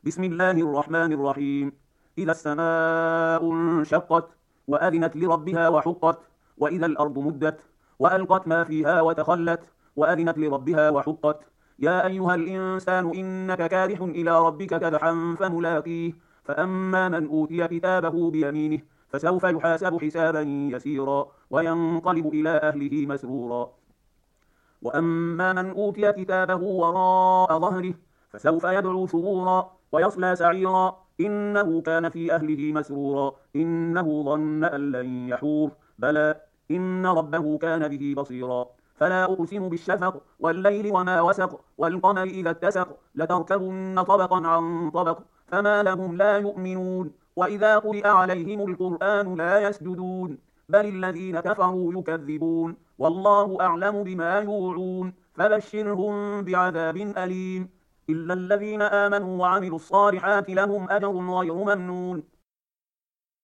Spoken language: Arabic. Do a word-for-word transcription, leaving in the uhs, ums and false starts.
بسم الله الرحمن الرحيم. إذا السماء انشقت وأذنت لربها وحقت، وإذا الأرض مدت وألقت ما فيها وتخلت وأذنت لربها وحقت. يا أيها الإنسان إنك كادح إلى ربك كدحا فملاقيه. فأما من أوتي كتابه بيمينه فسوف يحاسب حسابا يسيرا وينقلب إلى أهله مسرورا. وأما من أوتي كتابه وراء ظهره فسوف يدعو ثبورا ويصلى سعيرا إنه كان في أهله مسرورا إنه ظن أن لن يحور بلى إن ربه كان به بصيرا. فلا أقسم بالشفق والليل وما وسق والقمر إذا اتسق لتركبن طبقا عن طبق فما لهم لا يؤمنون. وإذا قرئ عليهم القرآن لا يسجدون بل الذين كفروا يكذبون والله أعلم بما يوعون فبشرهم بعذاب أليم. إلا الذين آمنوا وعملوا الصالحات لهم أجر غير ممنون